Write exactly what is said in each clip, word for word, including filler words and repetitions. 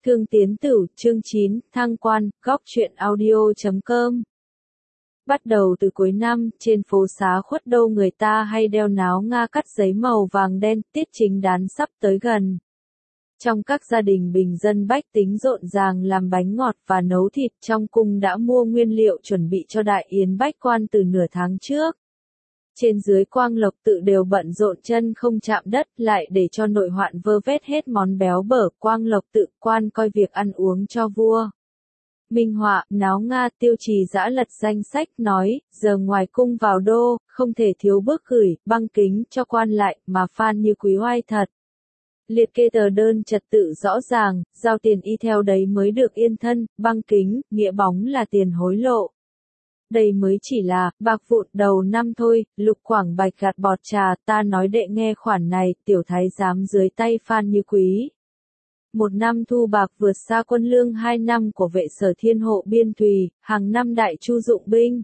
Thương Tiến Tử, chương chín, thăng quan, góc truyện audio chấm com. Bắt đầu từ cuối năm, trên phố xá Khuất Đô người ta hay đeo náo nga cắt giấy màu vàng đen, tiết chính đán sắp tới gần. Trong các gia đình bình dân bách tính rộn ràng làm bánh ngọt và nấu thịt, trong cung đã mua nguyên liệu chuẩn bị cho đại yến bách quan từ nửa tháng trước. Trên dưới Quang Lộc tự đều bận rộn chân không chạm đất, lại để cho nội hoạn vơ vét hết món béo bở. Quang Lộc tự quan coi việc ăn uống cho vua. Minh Họa, náo nga, Tiêu Trì giã lật danh sách, nói, giờ ngoài cung vào đô, không thể thiếu bước gửi, băng kính cho quan lại, mà Phan Như Quý oai thật. Liệt kê tờ đơn trật tự rõ ràng, giao tiền y theo đấy mới được yên thân, băng kính, nghĩa bóng là tiền hối lộ. Đây mới chỉ là bạc vụn đầu năm thôi. Lục Quảng Bạch gạt bọt trà, ta nói đệ nghe khoản này, tiểu thái giám dưới tay Phan Như Quý. Một năm thu bạc vượt xa quân lương hai năm của vệ sở thiên hộ biên thùy, hàng năm đại chu dụng binh.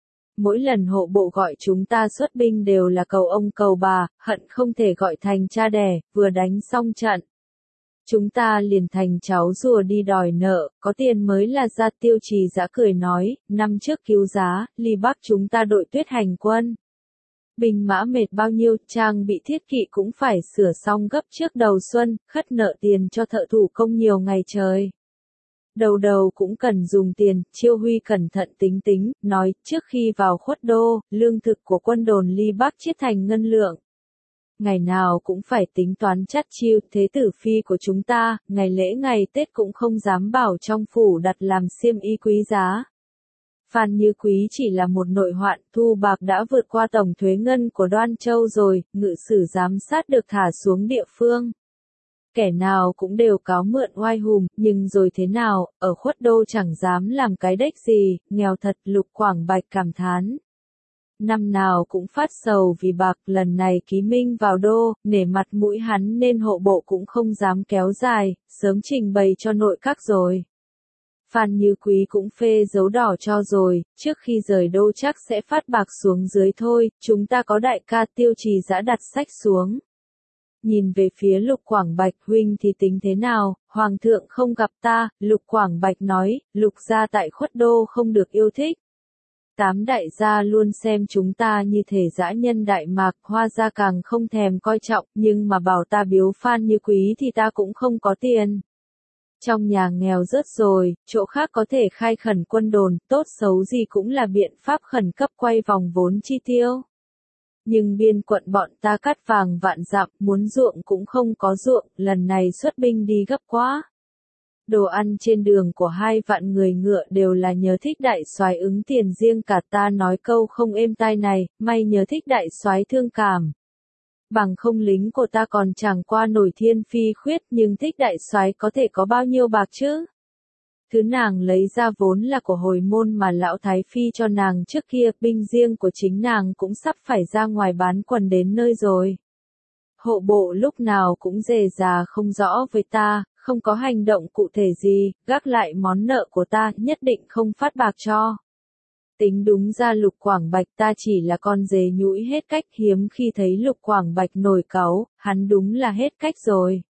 Mỗi lần hộ bộ gọi chúng ta xuất binh đều là cầu ông cầu bà, hận không thể gọi thành cha đẻ, vừa đánh xong trận. Chúng ta liền thành cháu rùa đi đòi nợ, có tiền mới là ra. Tiêu Trì giã cười nói, năm trước cứu giá, Ly Bắc chúng ta đội tuyết hành quân. Binh mã mệt bao nhiêu, trang bị thiết kỵ cũng phải sửa xong gấp trước đầu xuân, khất nợ tiền cho thợ thủ công nhiều ngày trời. Đầu đầu cũng cần dùng tiền, Chiêu Huy cẩn thận tính tính, nói, trước khi vào Khuất Đô, lương thực của quân đồn Ly Bắc chiết thành ngân lượng. Ngày nào cũng phải tính toán chắt chiu. Thế tử phi của chúng ta, ngày lễ ngày Tết cũng không dám bảo trong phủ đặt làm xiêm y quý giá. Phan Như Quý chỉ là một nội hoạn, thu bạc đã vượt qua tổng thuế ngân của Đoan Châu rồi, ngự sử giám sát được thả xuống địa phương. Kẻ nào cũng đều cáo mượn oai hùng, nhưng rồi thế nào, ở Khuất Đô chẳng dám làm cái đếch gì, nghèo thật. Lục Quảng Bạch cảm thán. Năm nào cũng phát sầu vì bạc, lần này ký minh vào đô, nể mặt mũi hắn nên hộ bộ cũng không dám kéo dài, sớm trình bày cho nội các rồi. Phan Như Quý cũng phê dấu đỏ cho rồi, trước khi rời đô chắc sẽ phát bạc xuống dưới thôi, chúng ta có đại ca. Tiêu Trì giã đặt sách xuống. Nhìn về phía Lục Quảng Bạch, huynh thì tính thế nào, hoàng thượng không gặp ta. Lục Quảng Bạch nói, Lục gia tại Khuất Đô không được yêu thích. Tám đại gia luôn xem chúng ta như thể dã nhân Đại Mạc, Hoa gia càng không thèm coi trọng, nhưng mà bảo ta biếu Phan Như Quý thì ta cũng không có tiền. Trong nhà nghèo rớt rồi, chỗ khác có thể khai khẩn quân đồn, tốt xấu gì cũng là biện pháp khẩn cấp quay vòng vốn chi tiêu. Nhưng biên quận bọn ta cắt vàng vạn dặm, muốn ruộng cũng không có ruộng, lần này xuất binh đi gấp quá. Đồ ăn trên đường của hai vạn người ngựa đều là nhờ Thích đại soái ứng tiền riêng cả. Ta nói câu không êm tai này, may nhờ Thích đại soái thương cảm. Bằng không lính của ta còn chẳng qua nổi thiên phi khuyết, nhưng Thích đại soái có thể có bao nhiêu bạc chứ? Thứ nàng lấy ra vốn là của hồi môn mà lão thái phi cho nàng trước kia, binh riêng của chính nàng cũng sắp phải ra ngoài bán quần đến nơi rồi. Hộ bộ lúc nào cũng dè dà không rõ với ta, không có hành động cụ thể gì, gác lại món nợ của ta, nhất định không phát bạc cho. Tính đúng ra Lục Quảng Bạch ta chỉ là con dế nhũi hết cách, hiếm khi thấy Lục Quảng Bạch nổi cáu, hắn đúng là hết cách rồi.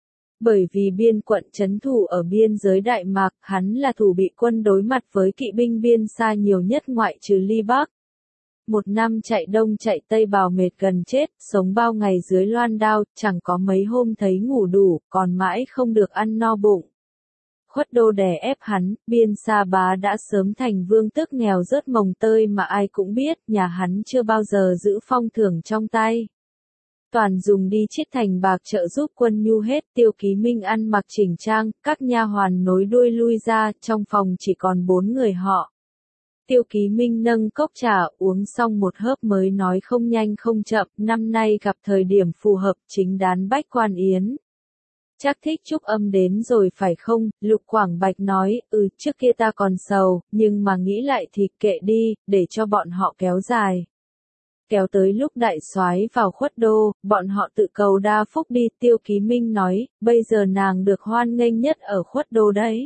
Bởi vì biên quận trấn thủ ở biên giới Đại Mạc, hắn là thủ bị quân đối mặt với kỵ binh biên xa nhiều nhất ngoại trừ Ly Bắc. Một năm chạy đông chạy tây bào mệt gần chết, sống bao ngày dưới loan đao, chẳng có mấy hôm thấy ngủ đủ, còn mãi không được ăn no bụng. Khuất Đô đè ép hắn, biên xa bá đã sớm thành vương tước nghèo rớt mồng tơi mà ai cũng biết, nhà hắn chưa bao giờ giữ phong thưởng trong tay. Toàn dùng đi chiết thành bạc trợ giúp quân nhu hết. Tiêu Ký Minh ăn mặc chỉnh trang, các nha hoàn nối đuôi lui ra, trong phòng chỉ còn bốn người họ. Tiêu Ký Minh nâng cốc trà uống xong một hớp mới nói không nhanh không chậm, năm nay gặp thời điểm phù hợp, chính đán bách quan yến. Chắc Thích Trúc Âm đến rồi phải không? Lục Quảng Bạch nói, ừ, trước kia ta còn sầu, nhưng mà nghĩ lại thì kệ đi, để cho bọn họ kéo dài. Kéo tới lúc đại soái vào Khuất Đô, bọn họ tự cầu đa phúc đi. Tiêu Ký Minh nói, bây giờ nàng được hoan nghênh nhất ở Khuất Đô đấy.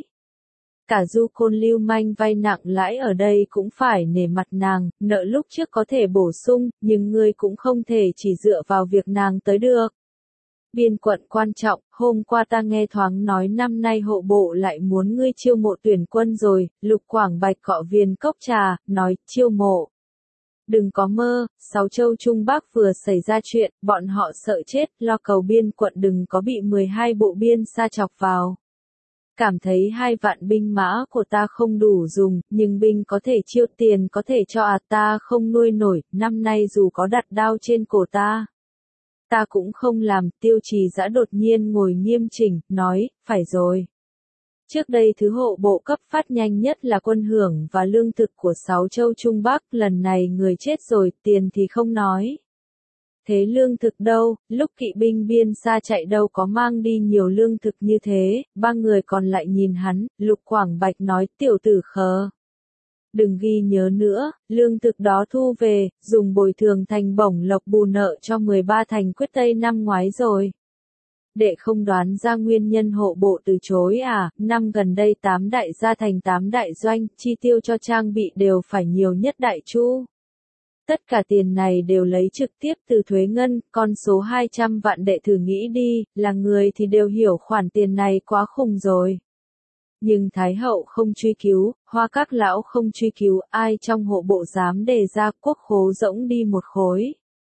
Cả du côn lưu manh vay nặng lãi ở đây cũng phải nể mặt nàng, nợ lúc trước có thể bổ sung, nhưng ngươi cũng không thể chỉ dựa vào việc nàng tới được. Biên quận quan trọng, hôm qua ta nghe thoáng nói năm nay hộ bộ lại muốn ngươi chiêu mộ tuyển quân rồi, Lục Quảng Bạch cọ viên cốc trà, nói, chiêu mộ. Đừng có mơ, sáu châu Trung Bắc vừa xảy ra chuyện, bọn họ sợ chết, lo cầu biên quận đừng có bị mười hai bộ biên sa chọc vào. Cảm thấy hai vạn binh mã của ta không đủ dùng, nhưng binh có thể chiêu tiền có thể cho à ta không nuôi nổi, năm nay dù có đặt đao trên cổ ta. Ta cũng không làm, Tiêu Trì Dã đột nhiên ngồi nghiêm chỉnh, nói, phải rồi. Trước đây thứ hộ bộ cấp phát nhanh nhất là quân hưởng và lương thực của sáu châu Trung Bắc, lần này người chết rồi, tiền thì không nói. Thế lương thực đâu, lúc kỵ binh biên xa chạy đâu có mang đi nhiều lương thực như thế, ba người còn lại nhìn hắn, Lục Quảng Bạch nói, tiểu tử khờ. Đừng ghi nhớ nữa, lương thực đó thu về, dùng bồi thường thành bổng lộc bù nợ cho mười ba thành quyết tây năm ngoái rồi. Đệ không đoán ra nguyên nhân hộ bộ từ chối à, năm gần đây tám đại gia thành tám đại doanh, chi tiêu cho trang bị đều phải nhiều nhất đại chu. Tất cả tiền này đều lấy trực tiếp từ thuế ngân, con số hai trăm vạn đệ thử nghĩ đi, là người thì đều hiểu khoản tiền này quá khủng rồi. Nhưng Thái hậu không truy cứu, Hoa các lão không truy cứu, ai trong hộ bộ dám đề ra quốc khố rỗng đi một khối.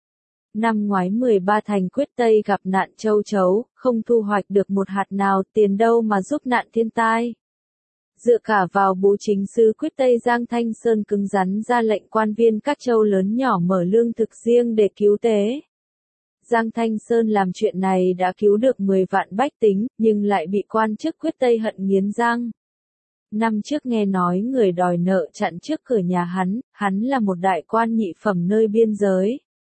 Năm ngoái mười ba thành quyết tây gặp nạn châu chấu, không thu hoạch được một hạt nào, tiền đâu mà giúp nạn thiên tai. Dựa cả vào bố chính sứ quyết tây Giang Thanh Sơn cứng rắn ra lệnh quan viên các châu lớn nhỏ mở lương thực riêng để cứu tế. Giang Thanh Sơn làm chuyện này đã cứu được mười vạn bách tính, nhưng lại bị quan chức quyết tây hận nghiến răng. Năm trước nghe nói người đòi nợ chặn trước cửa nhà hắn, hắn là một đại quan nhị phẩm nơi biên giới.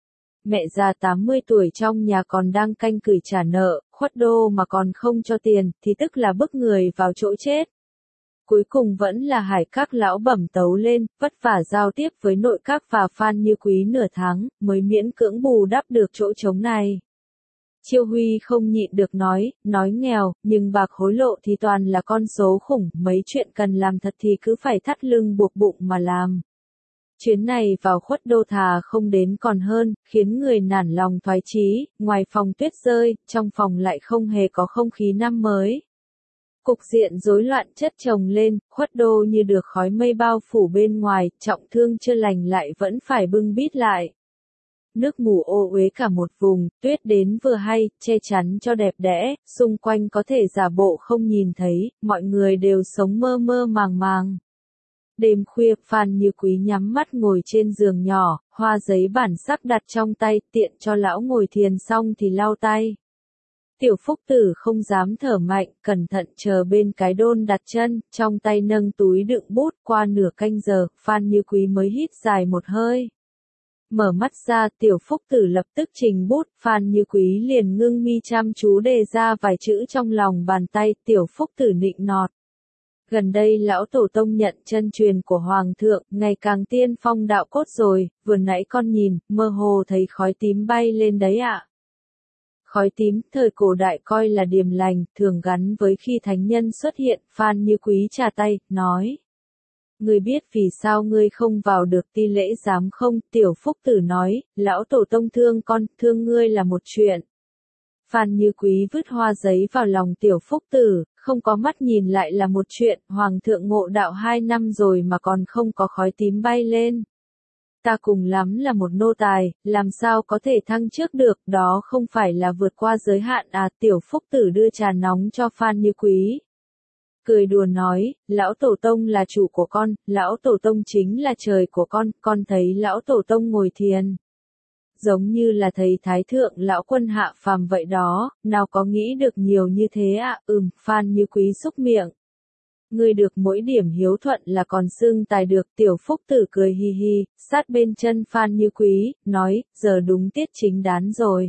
Mẹ già tám mươi tuổi trong nhà còn đang canh cửi trả nợ, khuất đô mà còn không cho tiền, thì tức là bức người vào chỗ chết. Cuối cùng vẫn là Hải các lão bẩm tấu lên, vất vả giao tiếp với nội các và Phan Như Quý nửa tháng, mới miễn cưỡng bù đắp được chỗ trống này. Chiêu Huy không nhịn được nói, nói nghèo, nhưng bạc hối lộ thì toàn là con số khủng, mấy chuyện cần làm thật thì cứ phải thắt lưng buộc bụng mà làm. Chuyến này vào khuất đô thà không đến còn hơn, khiến người nản lòng thoái chí, ngoài phòng tuyết rơi, trong phòng lại không hề có không khí năm mới. Cục diện rối loạn chất chồng lên, khuất đô như được khói mây bao phủ bên ngoài, trọng thương chưa lành lại vẫn phải bưng bít lại. Nước mù ô uế cả một vùng, tuyết đến vừa hay, che chắn cho đẹp đẽ, xung quanh có thể giả bộ không nhìn thấy, mọi người đều sống mơ mơ màng màng. Đêm khuya, Phan Như Quý nhắm mắt ngồi trên giường nhỏ, hoa giấy bản sắc đặt trong tay, tiện cho lão ngồi thiền xong thì lau tay. Tiểu Phúc Tử không dám thở mạnh, cẩn thận chờ bên cái đôn đặt chân, trong tay nâng túi đựng bút, qua nửa canh giờ, Phan Như Quý mới hít dài một hơi. Mở mắt ra, Tiểu Phúc Tử lập tức trình bút, Phan Như Quý liền ngưng mi chăm chú đề ra vài chữ trong lòng bàn tay, Tiểu Phúc Tử nịnh nọt. Gần đây lão tổ tông nhận chân truyền của Hoàng thượng, ngày càng tiên phong đạo cốt rồi, vừa nãy con nhìn, mơ hồ thấy khói tím bay lên đấy ạ. À. Khói tím, thời cổ đại coi là điềm lành, thường gắn với khi thánh nhân xuất hiện, Phan Như Quý trà tay, nói. Ngươi biết vì sao ngươi không vào được ti lễ giám không? Tiểu Phúc Tử nói, lão tổ tông thương con, thương ngươi là một chuyện. Phan Như Quý vứt hoa giấy vào lòng Tiểu Phúc Tử, không có mắt nhìn lại là một chuyện, Hoàng thượng ngộ đạo hai năm rồi mà còn không có khói tím bay lên. Ta cùng lắm là một nô tài, làm sao có thể thăng trước được, đó không phải là vượt qua giới hạn à? Tiểu Phúc Tử đưa trà nóng cho Phan Như Quý. Cười đùa nói, lão tổ tông là chủ của con, lão tổ tông chính là trời của con, con thấy lão tổ tông ngồi thiền. Giống như là thầy thái thượng lão quân hạ phàm vậy đó, nào có nghĩ được nhiều như thế ạ, à? Ừm, Phan Như Quý xúc miệng. Ngươi được mỗi điểm hiếu thuận là còn xưng tài được. Tiểu Phúc Tử cười hi hi, sát bên chân Phan Như Quý, nói, giờ đúng tiết chính đán rồi.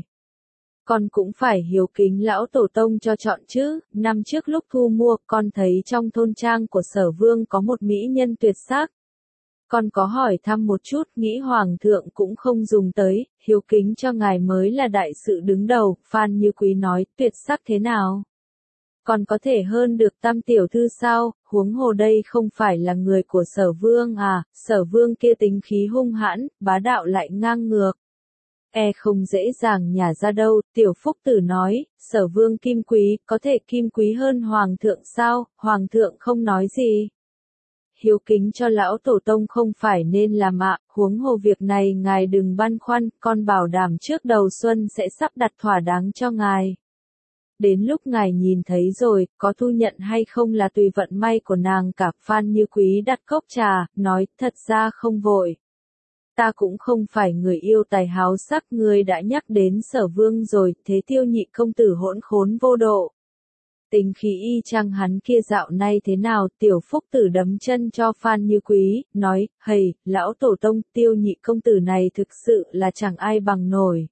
Con cũng phải hiếu kính lão tổ tông cho chọn chứ, năm trước lúc thu mua, con thấy trong thôn trang của Sở Vương có một mỹ nhân tuyệt sắc. Con có hỏi thăm một chút, nghĩ Hoàng thượng cũng không dùng tới, hiếu kính cho ngài mới là đại sự đứng đầu. Phan Như Quý nói, tuyệt sắc thế nào? Còn có thể hơn được Tam tiểu thư sao, huống hồ đây không phải là người của Sở Vương à, Sở Vương kia tính khí hung hãn, bá đạo lại ngang ngược. e không dễ dàng nhả ra đâu. Tiểu Phúc Tử nói, Sở Vương kim quý, có thể kim quý hơn Hoàng thượng sao? Hoàng thượng không nói gì. Hiếu kính cho lão tổ tông không phải nên làm ạ, huống hồ việc này ngài đừng băn khoăn, con bảo đảm trước đầu xuân sẽ sắp đặt thỏa đáng cho ngài. Đến lúc ngài nhìn thấy rồi, có thu nhận hay không là tùy vận may của nàng cả. Phan Như Quý đặt cốc trà, nói, thật ra không vội. Ta cũng không phải người yêu tài háo sắc, ngươi đã nhắc đến Sở Vương rồi, thế Tiêu Nhị công tử hỗn khốn vô độ. Tính khí y chang hắn kia dạo nay thế nào? Tiểu Phúc Tử đấm chân cho Phan Như Quý, nói, hầy, lão tổ tông, Tiêu Nhị công tử này thực sự là chẳng ai bằng nổi.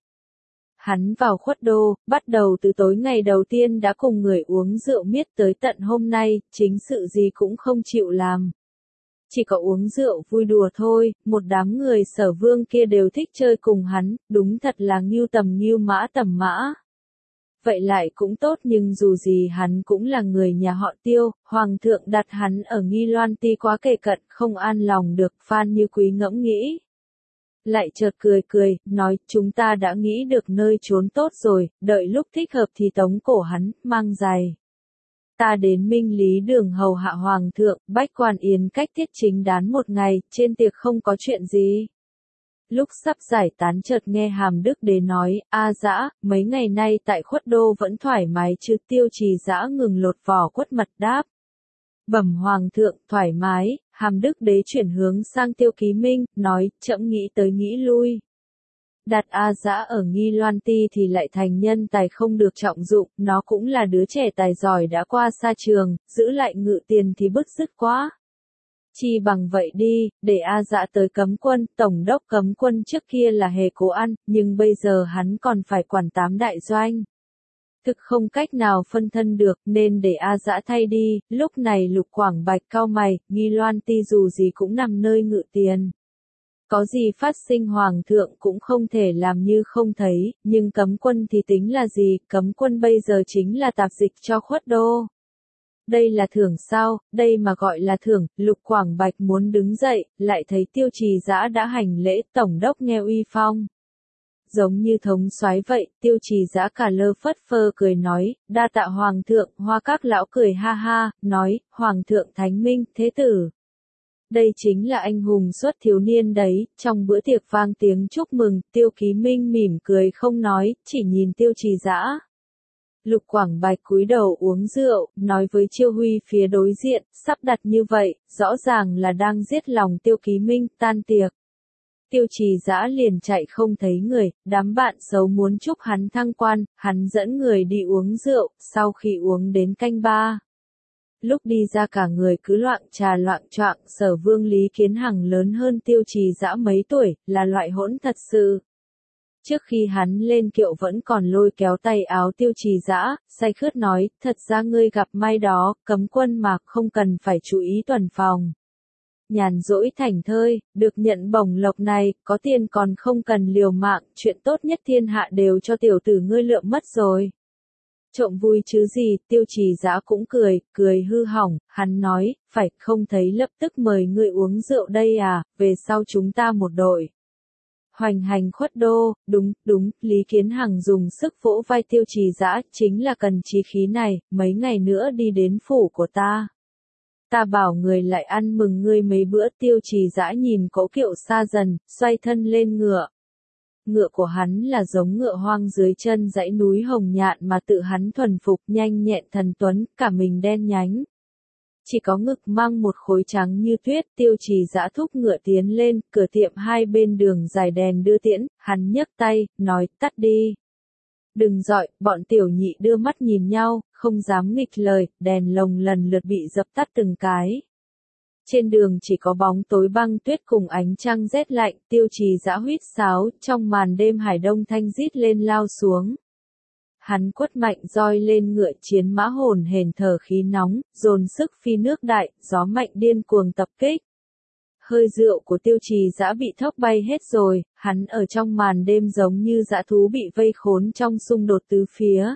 Hắn vào Khuất Đô, bắt đầu từ tối ngày đầu tiên đã cùng người uống rượu miết tới tận hôm nay, chính sự gì cũng không chịu làm. Chỉ có uống rượu vui đùa thôi, một đám người Sở Vương kia đều thích chơi cùng hắn, đúng thật là ngưu tầm ngưu mã tầm mã. Vậy lại cũng tốt, nhưng dù gì hắn cũng là người nhà họ Tiêu, Hoàng thượng đặt hắn ở Nghi Loan Ti quá kề cận, không an lòng được. Phan Như Quý ngẫm nghĩ. Lại chợt cười cười, nói, chúng ta đã nghĩ được nơi trốn tốt rồi, đợi lúc thích hợp thì tống cổ hắn, mang giày. Ta đến Minh Lý Đường hầu hạ Hoàng thượng, bách quan yến cách tiết chính đán một ngày, trên tiệc không có chuyện gì. Lúc sắp giải tán chợt nghe Hàm Đức Đế nói, a dã, mấy ngày nay tại Khuất Đô vẫn thoải mái chứ? Tiêu Trì Dã ngừng lột vỏ quất mật đáp. Bẩm Hoàng thượng, thoải mái. Hàm Đức Đế chuyển hướng sang Tiêu Ký Minh, nói, trẫm nghĩ tới nghĩ lui. Đặt A Dã ở Nghi Loan Ti thì lại thành nhân tài không được trọng dụng, nó cũng là đứa trẻ tài giỏi đã qua xa trường, giữ lại ngự tiền thì bứt rứt quá. Chi bằng vậy đi, để A Dã tới cấm quân. Tổng đốc cấm quân trước kia là Hề Cố Ăn, nhưng bây giờ hắn còn phải quản tám đại doanh. Thực không cách nào phân thân được, nên để A Dã thay đi. Lúc này Lục Quảng Bạch cau mày, Nghi Loan Ti dù gì cũng nằm nơi ngự tiền. Có gì phát sinh Hoàng thượng cũng không thể làm như không thấy, nhưng cấm quân thì tính là gì? Cấm quân bây giờ chính là tạp dịch cho Khuất Đô. Đây là thưởng sao? Đây mà gọi là thưởng. Lục Quảng Bạch muốn đứng dậy, lại thấy Tiêu Trì Dã đã hành lễ. Tổng đốc nghe uy phong. Giống như thống soái vậy. Tiêu Trì Dã cả lơ phất phơ cười nói, đa tạ Hoàng thượng. Hoa Các lão cười ha ha, nói, Hoàng thượng thánh minh, thế tử. Đây chính là anh hùng xuất thiếu niên đấy. Trong bữa tiệc vang tiếng chúc mừng, Tiêu Ký Minh mỉm cười không nói, chỉ nhìn Tiêu Trì Dã. Lục Quảng Bạch cúi đầu uống rượu, nói với Chiêu Huy phía đối diện, sắp đặt như vậy, rõ ràng là đang giết lòng Tiêu Ký Minh. Tan tiệc, Tiêu Trì Dã liền chạy không thấy người, đám bạn xấu muốn chúc hắn thăng quan, hắn dẫn người đi uống rượu, sau khi uống đến canh ba. Lúc đi ra cả người cứ loạng trà loạng choạng. Sở Vương Lý Kiến Hằng lớn hơn Tiêu Trì Dã mấy tuổi, là loại hỗn thật sự. Trước khi hắn lên kiệu vẫn còn lôi kéo tay áo Tiêu Trì Dã, say khướt nói, thật ra ngươi gặp may đó, cấm quân mà không cần phải chú ý tuần phòng. Nhàn rỗi thảnh thơi, được nhận bổng lộc này, có tiền còn không cần liều mạng, chuyện tốt nhất thiên hạ đều cho tiểu tử ngươi lượm mất rồi. Trộm vui chứ gì? Tiêu Trì Dã cũng cười, cười hư hỏng, hắn nói, phải không thấy lập tức mời ngươi uống rượu đây à, về sau chúng ta một đội. Hoành hành Khuất Đô, đúng, đúng, Lý Kiến Hằng dùng sức vỗ vai Tiêu Trì Dã, chính là cần chí khí này, mấy ngày nữa đi đến phủ của ta. Ta bảo người lại ăn mừng ngươi mấy bữa. Tiêu Trì Dã nhìn cỗ kiệu xa dần, xoay thân lên ngựa. Ngựa của hắn là giống ngựa hoang dưới chân dãy núi hồng nhạn mà tự hắn thuần phục, nhanh nhẹn thần tuấn, cả mình đen nhánh. Chỉ có ngực mang một khối trắng như tuyết. Tiêu Trì Dã thúc ngựa tiến lên, cửa tiệm hai bên đường dài đèn đưa tiễn, hắn nhấc tay, nói, tắt đi. Đừng dọi, bọn tiểu nhị đưa mắt nhìn nhau, không dám nghịch lời, đèn lồng lần lượt bị dập tắt từng cái. Trên đường chỉ có bóng tối băng tuyết cùng ánh trăng rét lạnh. Tiêu Trì Dã huýt sáo, trong màn đêm Hải Đông thanh rít lên lao xuống. Hắn quất mạnh roi lên ngựa, chiến mã hồn hển thở khí nóng, dồn sức phi nước đại, gió mạnh điên cuồng tập kích. Hơi rượu của Tiêu Trì Dã bị thốc bay hết rồi, hắn ở trong màn đêm giống như dã thú bị vây khốn trong xung đột tứ phía.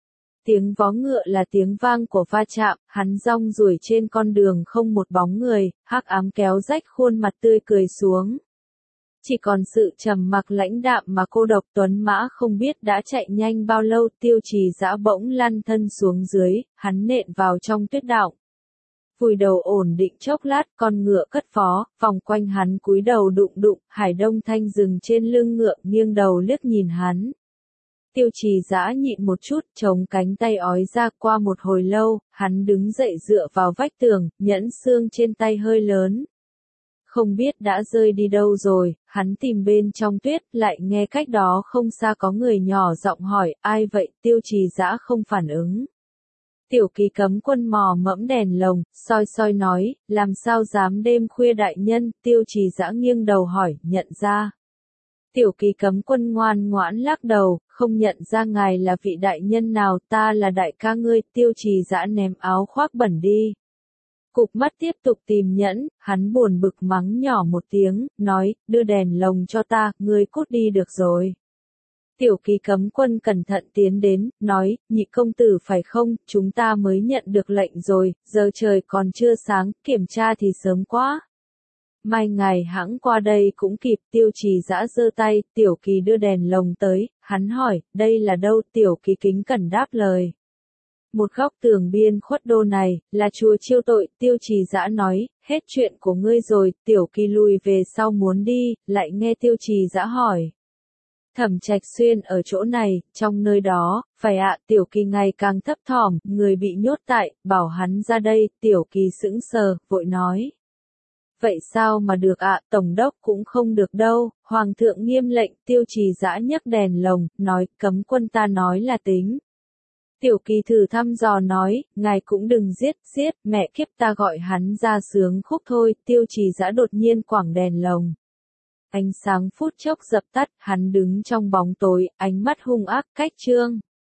Tiếng vó ngựa là tiếng vang của va chạm, hắn rong ruổi trên con đường không một bóng người, hắc ám kéo rách khuôn mặt tươi cười xuống. Chỉ còn sự trầm mặc lãnh đạm mà cô độc. Tuấn mã không biết đã chạy nhanh bao lâu, Tiêu Trì Dã bỗng lăn thân xuống dưới, hắn nện vào trong tuyết đọng. Vùi đầu ổn định chốc lát, con ngựa cất phó, vòng quanh hắn cúi đầu đụng đụng, Hải Đông Thanh dừng trên lưng ngựa, nghiêng đầu liếc nhìn hắn. Tiêu Trì Dã nhịn một chút, chống cánh tay ói ra. Qua một hồi lâu, hắn đứng dậy dựa vào vách tường, nhẫn xương trên tay hơi lớn. Không biết đã rơi đi đâu rồi, hắn tìm bên trong tuyết, lại nghe cách đó không xa có người nhỏ giọng hỏi, ai vậy? Tiêu Trì Dã không phản ứng. Tiểu Kỳ Cấm Quân mò mẫm đèn lồng, soi soi nói, làm sao dám đêm khuya đại nhân? Tiêu Trì Dã nghiêng đầu hỏi, nhận ra. Tiểu Kỳ Cấm Quân ngoan ngoãn lắc đầu, không nhận ra ngài là vị đại nhân nào, ta là đại ca ngươi. Tiêu Trì Dã ném áo khoác bẩn đi. Cụp mắt tiếp tục tìm nhẫn, hắn buồn bực mắng nhỏ một tiếng, nói, đưa đèn lồng cho ta, ngươi cút đi được rồi. Tiểu Kỳ Cấm Quân cẩn thận tiến đến, nói, nhị công tử phải không, chúng ta mới nhận được lệnh rồi, giờ trời còn chưa sáng, kiểm tra thì sớm quá. Mai ngài hãng qua đây cũng kịp. Tiêu Trì Dã giơ tay, Tiểu Kỳ đưa đèn lồng tới, hắn hỏi, đây là đâu? Tiểu Kỳ kính cẩn đáp lời. Một góc tường biên khuất đô này, là chùa chiêu tội. Tiêu Trì Dã nói, hết chuyện của ngươi rồi. Tiểu Kỳ lùi về sau muốn đi, lại nghe Tiêu Trì Dã hỏi. Thẩm Trạch Xuyên ở chỗ này, trong nơi đó, phải ạ. Tiểu Kỳ ngày càng thấp thỏm, người bị nhốt tại, bảo hắn ra đây. Tiểu Kỳ sững sờ, vội nói. Vậy sao mà được ạ? Tổng đốc cũng không được đâu. Hoàng thượng nghiêm lệnh. Tiêu Trì Dã nhấc đèn lồng, nói, cấm quân ta nói là tính. Tiểu Kỳ thử thăm dò nói, ngài cũng đừng giết, giết, mẹ kiếp, ta gọi hắn ra sướng khúc thôi. Tiêu Trì Dã đột nhiên quẳng đèn lồng. Ánh sáng phút chốc dập tắt, hắn đứng trong bóng tối, ánh mắt hung ác, cách trương.